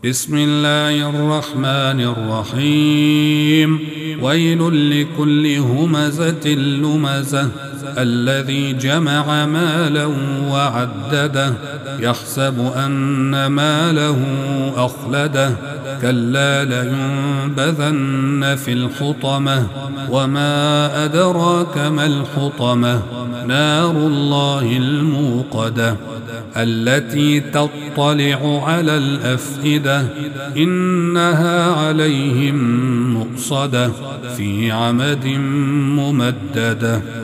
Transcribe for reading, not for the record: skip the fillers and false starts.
بسم الله الرحمن الرحيم. ويل لكل همزة لمزة الذي جمع مالا وعدده يحسب أن ماله أخلده كلا لينبذن في الحطمة وما أدراك ما الحطمة نار الله الموقدة التي تطلع على الأفئدة إنها عليهم مؤصدة في عمد ممددة.